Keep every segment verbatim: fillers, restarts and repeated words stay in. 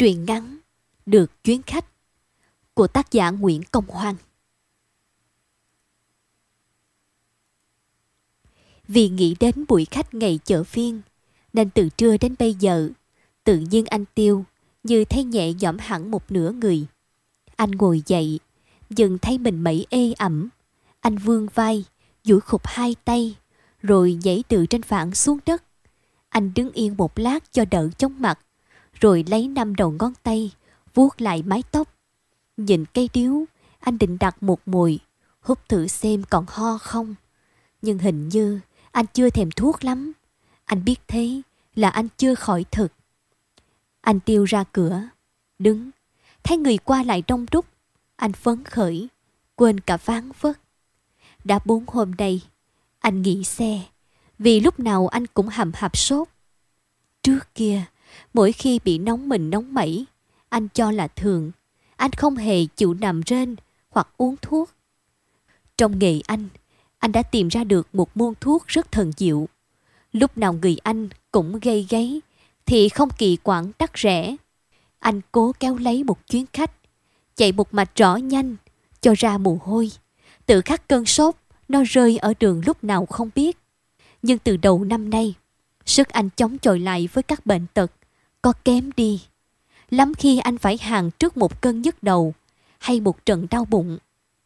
Truyện ngắn Được chuyến khách của tác giả Nguyễn Công Hoan. Vì nghĩ đến buổi khách ngày chợ phiên nên từ trưa đến bây giờ tự nhiên anh Tiêu như thấy nhẹ nhõm hẳn một nửa người. Anh ngồi dậy, dần thấy mình mẩy ê ẩm. Anh vươn vai, duỗi khục hai tay, rồi nhảy từ trên phản xuống đất. Anh đứng yên một lát cho đỡ chóng mặt, rồi lấy năm đầu ngón tay vuốt lại mái tóc. Nhìn cây điếu, anh định đặt một mùi, hút thử xem còn ho không. Nhưng hình như anh chưa thèm thuốc lắm. Anh biết thế là anh chưa khỏi thực. Anh Tiêu ra cửa, đứng, thấy người qua lại đông đúc. Anh phấn khởi, quên cả ván vất. Đã bốn hôm nay, anh nghỉ xe, vì lúc nào anh cũng hầm hập sốt. Trước kia, mỗi khi bị nóng mình nóng mẩy, anh cho là thường. Anh không hề chịu nằm rên hoặc uống thuốc. Trong nghề anh, anh đã tìm ra được một môn thuốc rất thần diệu. Lúc nào người anh cũng gây gáy, thì không kỳ quảng đắt rẻ. Anh cố kéo lấy một chuyến khách, chạy một mạch rõ nhanh, cho ra mồ hôi. Tự khắc cơn sốt, nó rơi ở đường lúc nào không biết. Nhưng từ đầu năm nay, sức anh chống chọi lại với các bệnh tật có kém đi. Lắm khi anh phải hàng trước một cơn nhức đầu hay một trận đau bụng.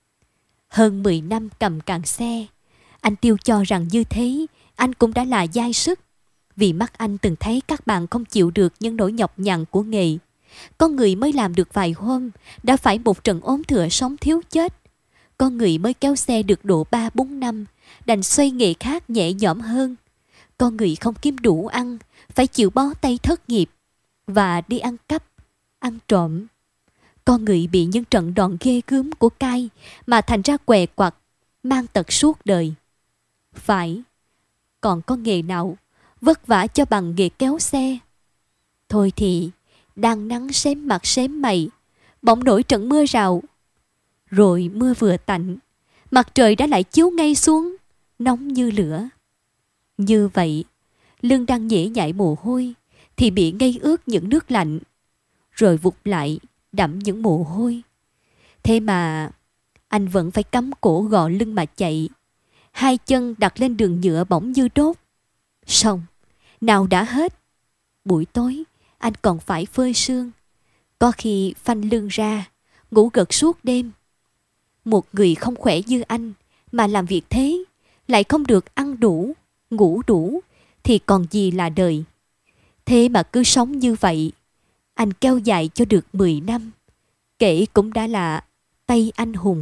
Hơn mười năm cầm càn xe, anh Tiêu cho rằng như thế anh cũng đã là dai sức. Vì mắt anh từng thấy các bạn không chịu được những nỗi nhọc nhằn của nghề. Có người mới làm được vài hôm đã phải một trận ốm thừa sống thiếu chết. Có người mới kéo xe được độ ba bốn năm đành xoay nghề khác nhẹ nhõm hơn. Có người không kiếm đủ ăn phải chịu bó tay thất nghiệp và đi ăn cắp, ăn trộm. Có người bị những trận đòn ghê gớm của cai mà thành ra què quặt, mang tật suốt đời. Phải, còn có nghề nào vất vả cho bằng nghề kéo xe? Thôi thì, đang nắng xém mặt xém mày, bỗng nổi trận mưa rào. Rồi mưa vừa tạnh, mặt trời đã lại chiếu ngay xuống, nóng như lửa. Như vậy, lưng đang nhễ nhại mồ hôi, thì bị ngây ướt những nước lạnh, rồi vụt lại đẫm những mồ hôi. Thế mà anh vẫn phải cắm cổ gò lưng mà chạy. Hai chân đặt lên đường nhựa bỗng như đốt. Xong, nào đã hết. Buổi tối anh còn phải phơi sương, có khi phanh lưng ra, ngủ gật suốt đêm. Một người không khỏe như anh mà làm việc thế, lại không được ăn đủ, ngủ đủ, thì còn gì là đời. Thế mà cứ sống như vậy, anh kéo dài cho được mười năm, kể cũng đã là tay anh hùng.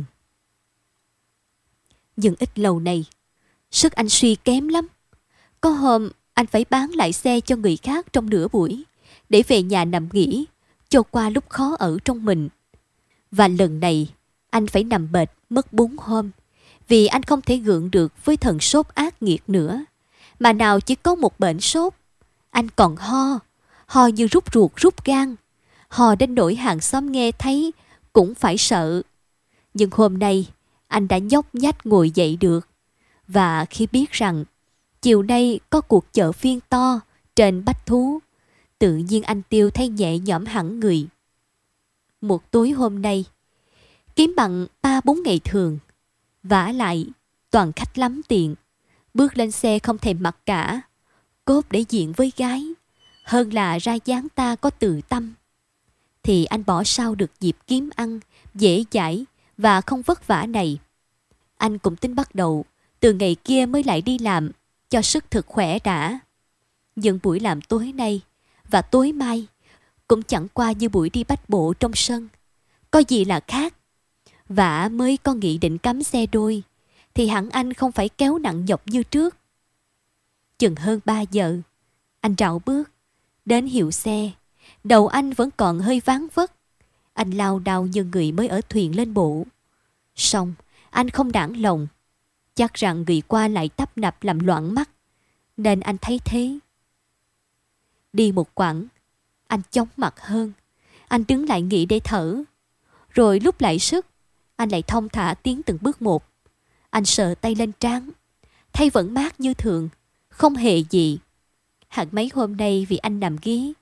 Nhưng ít lâu này, sức anh suy kém lắm. Có hôm anh phải bán lại xe cho người khác trong nửa buổi, để về nhà nằm nghỉ, cho qua lúc khó ở trong mình. Và lần này, anh phải nằm bệt mất bốn hôm, vì anh không thể gượng được với thần sốt ác nghiệt nữa. Mà nào chỉ có một bệnh sốt, anh còn ho, ho như rút ruột rút gan, ho đến nỗi hàng xóm nghe thấy cũng phải sợ. Nhưng hôm nay, anh đã nhóc nhách ngồi dậy được. Và khi biết rằng chiều nay có cuộc chợ phiên to trên Bách Thú, tự nhiên anh Tiêu thấy nhẹ nhõm hẳn người. Một tối hôm nay, kiếm bằng ba bốn ngày thường, vả lại toàn khách lắm tiền, bước lên xe không thèm mặc cả, cốt để diện với gái, hơn là ra dáng ta có từ tâm. Thì anh bỏ sao được dịp kiếm ăn dễ dãi và không vất vả này. Anh cũng tính bắt đầu từ ngày kia mới lại đi làm, cho sức thực khỏe đã. Nhưng buổi làm tối nay và tối mai cũng chẳng qua như buổi đi bách bộ trong sân, có gì là khác. Vả mới có nghị định cắm xe đôi, thì hẳn anh không phải kéo nặng nhọc như trước. Chừng hơn ba giờ, anh rảo bước đến hiệu xe. Đầu anh vẫn còn hơi ván vất. Anh lao đao như người mới ở thuyền lên bộ. Xong, anh không đãng lòng, chắc rằng người qua lại tấp nập làm loạn mắt, nên anh thấy thế. Đi một quãng, anh chóng mặt hơn. Anh đứng lại nghỉ để thở. Rồi lúc lại sức, anh lại thong thả tiến từng bước một. Anh sờ tay lên trán, thấy vẫn mát như thường, không hề gì. Hẳn mấy hôm nay vì anh nằm ghế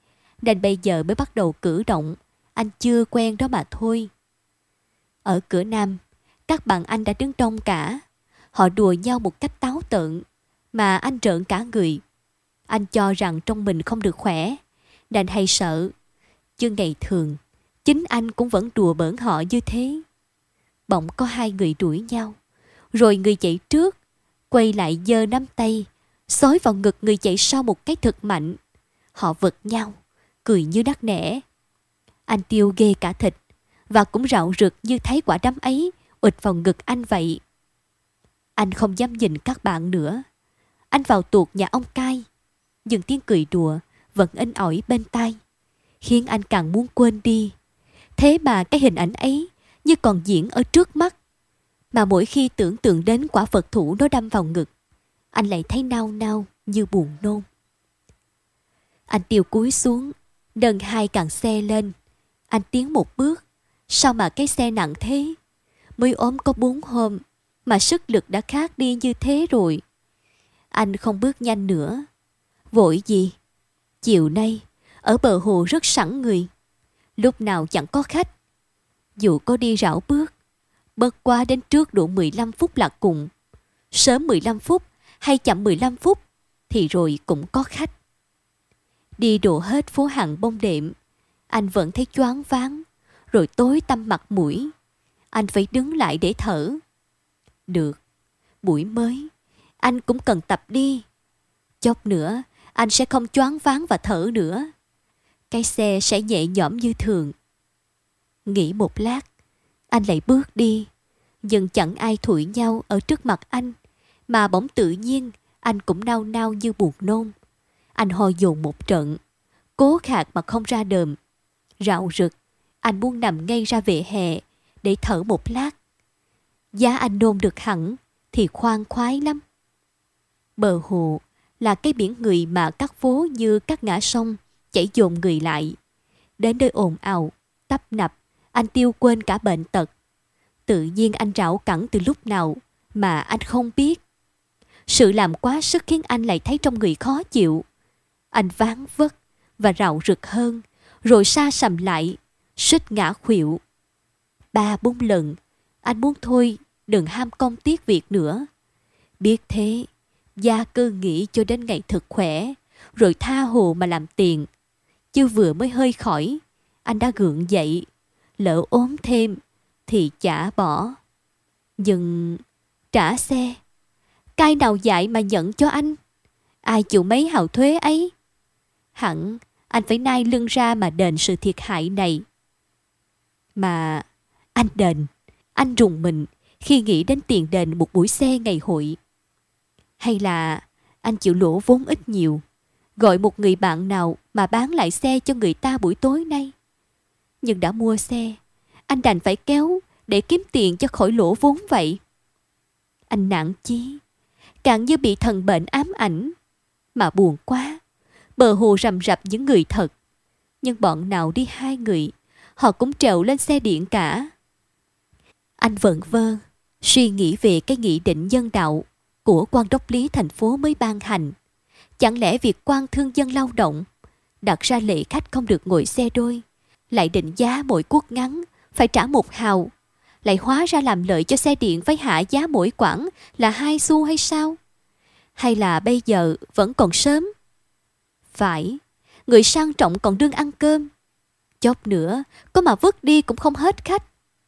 nên bây giờ mới bắt đầu cử động. Anh chưa quen đó mà thôi. Ở cửa Nam, các bạn anh đã đứng đông cả. Họ đùa nhau một cách táo tợn, mà anh rợn cả người. Anh cho rằng trong mình không được khỏe, nên hay sợ. Chứ ngày thường, chính anh cũng vẫn đùa bỡn họ như thế. Bỗng có hai người đuổi nhau, rồi người chạy trước quay lại giơ nắm tay xối vào ngực người chạy sau một cái thật mạnh. Họ vật nhau, cười như nắc nẻ. Anh Tiêu ghê cả thịt, và cũng rạo rực như thấy quả đấm ấy ụt vào ngực anh vậy. Anh không dám nhìn các bạn nữa. Anh vào tuột nhà ông cai, nhưng tiếng cười đùa vẫn in ỏi bên tai, khiến anh càng muốn quên đi. Thế mà cái hình ảnh ấy như còn diễn ở trước mắt, mà mỗi khi tưởng tượng đến quả vật thủ nó đâm vào ngực, anh lại thấy nao nao như buồn nôn. Anh Tiêu cúi xuống, nâng hai càng xe lên. Anh tiến một bước. Sao mà cái xe nặng thế? Mới ốm có bốn hôm mà sức lực đã khác đi như thế rồi. Anh không bước nhanh nữa. Vội gì? Chiều nay ở bờ hồ rất sẵn người, lúc nào chẳng có khách. Dù có đi rảo bước, bớt qua đến trước độ mười lăm phút là cùng. Sớm mười lăm phút hay chậm mười lăm phút thì rồi cũng có khách. Đi độ hết phố hàng bông đệm, anh vẫn thấy choáng váng, rồi tối tăm mặt mũi. Anh phải đứng lại để thở. Được, buổi mới, anh cũng cần tập đi. Chốc nữa, anh sẽ không choáng váng và thở nữa. Cái xe sẽ nhẹ nhõm như thường. Nghĩ một lát, anh lại bước đi. Nhưng chẳng ai thụi nhau ở trước mặt anh, mà bỗng tự nhiên anh cũng nao nao như buồn nôn. Anh ho dồn một trận, cố khạc mà không ra đờm. Rạo rực, anh muốn nằm ngay ra vỉa hè để thở một lát. Giá anh nôn được hẳn thì khoan khoái lắm. Bờ hồ là cái biển người mà các phố như các ngã sông chảy dồn người lại. Đến nơi ồn ào, tấp nập, anh Tiêu quên cả bệnh tật. Tự nhiên anh rảo cẳng từ lúc nào mà anh không biết. Sự làm quá sức khiến anh lại thấy trong người khó chịu. Anh ván vất và rạo rực hơn, rồi sa sầm lại, suýt ngã khuỵu. Ba bốn lần, anh muốn thôi đừng ham công tiếc việc nữa. Biết thế, gia cư nghĩ cho đến ngày thực khỏe, rồi tha hồ mà làm tiền. Chứ vừa mới hơi khỏi, anh đã gượng dậy. Lỡ ốm thêm thì chả bỏ. Nhưng trả xe, cai nào dạy mà nhận cho anh? Ai chịu mấy hào thuế ấy? Hẳn anh phải nai lưng ra mà đền sự thiệt hại này. Mà anh đền, anh rùng mình khi nghĩ đến tiền đền một buổi xe ngày hội. Hay là anh chịu lỗ vốn ít nhiều, gọi một người bạn nào mà bán lại xe cho người ta buổi tối nay. Nhưng đã mua xe, anh đành phải kéo để kiếm tiền cho khỏi lỗ vốn vậy. Anh nản chí, càng như bị thần bệnh ám ảnh. Mà buồn quá, bờ hồ rầm rập những người thật. Nhưng bọn nào đi hai người, họ cũng trèo lên xe điện cả. Anh vẩn vơ, suy nghĩ về cái nghị định nhân đạo của quan đốc lý thành phố mới ban hành. Chẳng lẽ việc quan thương dân lao động đặt ra lệ khách không được ngồi xe đôi, lại định giá mỗi cuốc ngắn phải trả một hào, lại hóa ra làm lợi cho xe điện phải hạ giá mỗi quãng là hai xu hay sao? Hay là bây giờ vẫn còn sớm? Phải, người sang trọng còn đương ăn cơm. Chốc nữa, có mà vứt đi cũng không hết khách.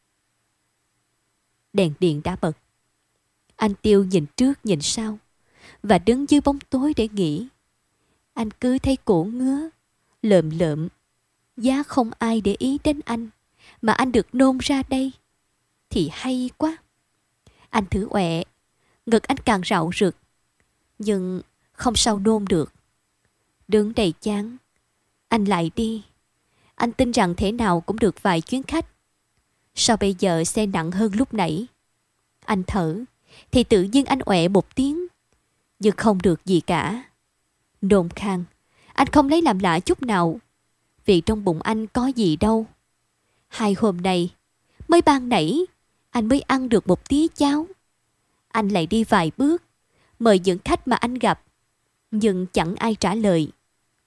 Đèn điện đã bật. Anh Tiêu nhìn trước nhìn sau, và đứng dưới bóng tối để nghĩ. Anh cứ thấy cổ ngứa, lợm lợm. Giá không ai để ý đến anh, mà anh được nôn ra đây thì hay quá. Anh thử ọe, ngực anh càng rạo rực, nhưng không sao nôn được. Đứng đầy chán, anh lại đi. Anh tin rằng thế nào cũng được vài chuyến khách. Sao bây giờ xe nặng hơn lúc nãy? Anh thở thì tự nhiên anh ọe một tiếng, nhưng không được gì cả. Nôn khan, anh không lấy làm lạ chút nào, vì trong bụng anh có gì đâu. Hai hôm nay, mới ban nãy, anh mới ăn được một tí cháo. Anh lại đi vài bước, mời những khách mà anh gặp, nhưng chẳng ai trả lời.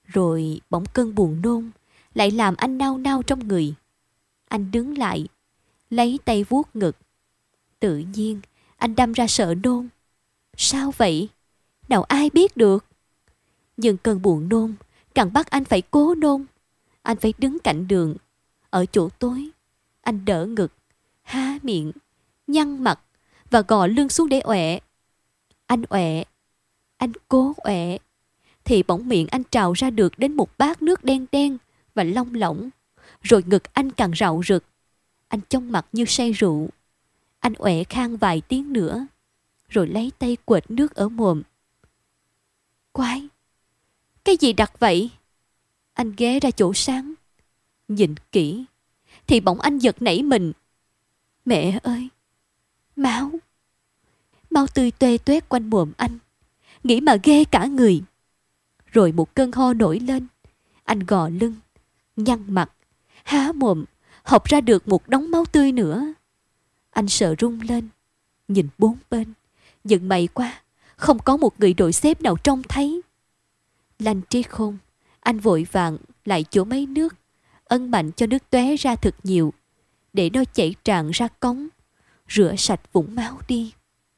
Rồi bỗng cơn buồn nôn lại làm anh nao nao trong người. Anh đứng lại, lấy tay vuốt ngực. Tự nhiên anh đâm ra sợ nôn. Sao vậy? Nào ai biết được. Nhưng cơn buồn nôn càng bắt anh phải cố nôn. Anh phải đứng cạnh đường, ở chỗ tối. Anh đỡ ngực, há miệng, nhăn mặt và gò lưng xuống để ọe. Anh ọe, anh cố ọe, thì bỗng miệng anh trào ra được đến một bát nước đen đen và long lỏng. Rồi ngực anh càng rạo rực. Anh trông mặt như say rượu. Anh ọe khang vài tiếng nữa, rồi lấy tay quệt nước ở mồm. Quái, cái gì đặc vậy? Anh ghé ra chỗ sáng, nhìn kỹ, thì bỗng anh giật nảy mình. Mẹ ơi, máu. Máu tươi tuê tuét quanh mồm anh, nghĩ mà ghê cả người. Rồi một cơn ho nổi lên. Anh gò lưng, nhăn mặt, há mồm, hộc ra được một đống máu tươi nữa. Anh sợ run lên, nhìn bốn bên. Nhưng may quá, không có một người đội xếp nào trông thấy. Lanh trí khôn, anh vội vàng lại chỗ mấy nước, ân mạnh cho nước tóe ra thật nhiều, để nó chảy tràn ra cống, rửa sạch vũng máu đi.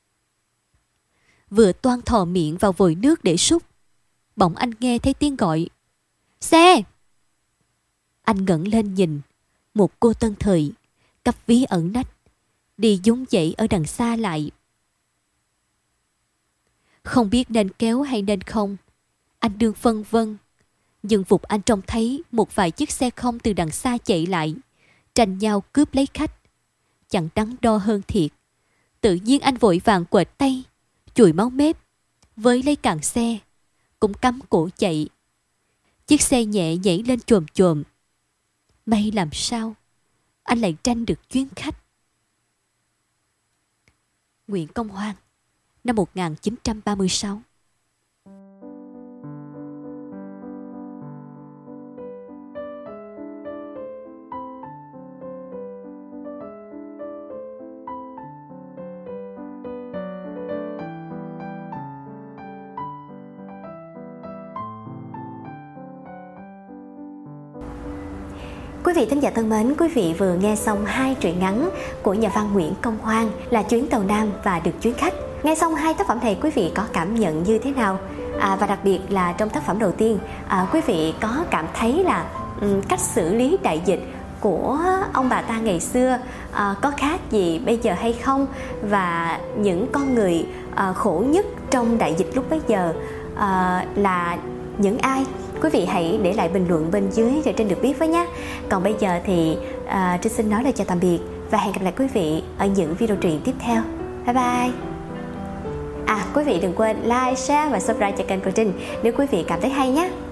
Vừa toan thò miệng vào vòi nước để súc, bỗng anh nghe thấy tiếng gọi. Xe! Anh ngẩng lên nhìn, một cô tân thời, cặp ví ẩn nách, đi dúng dậy ở đằng xa lại. Không biết nên kéo hay nên không, anh đương phân vân. Nhưng vụt anh trông thấy một vài chiếc xe không từ đằng xa chạy lại, tranh nhau cướp lấy khách. Chẳng đắn đo hơn thiệt. Tự nhiên anh vội vàng quệt tay, chùi máu mép, với lấy càng xe, cũng cắm cổ chạy. Chiếc xe nhẹ nhảy lên chồm chồm. May làm sao anh lại tranh được chuyến khách. Nguyễn Công Hoan, năm một nghìn chín trăm ba mươi sáu. Quý vị thính giả thân mến, quý vị vừa nghe xong hai truyện ngắn của nhà văn Nguyễn Công Hoan là Chuyến tàu Nam và Được chuyến khách. Nghe xong hai tác phẩm này, quý vị có cảm nhận như thế nào? À, và đặc biệt là trong tác phẩm đầu tiên, à, quý vị có cảm thấy là um, cách xử lý đại dịch của ông bà ta ngày xưa à, có khác gì bây giờ hay không? Và những con người à, khổ nhất trong đại dịch lúc bấy giờ à, là những ai? Quý vị hãy để lại bình luận bên dưới để Trinh được biết với nhé. Còn bây giờ thì à, Trinh xin nói lời chào tạm biệt và hẹn gặp lại quý vị ở những video truyện tiếp theo. Bye bye. À, quý vị đừng quên like, share và subscribe cho kênh của Trinh nếu quý vị cảm thấy hay nhé.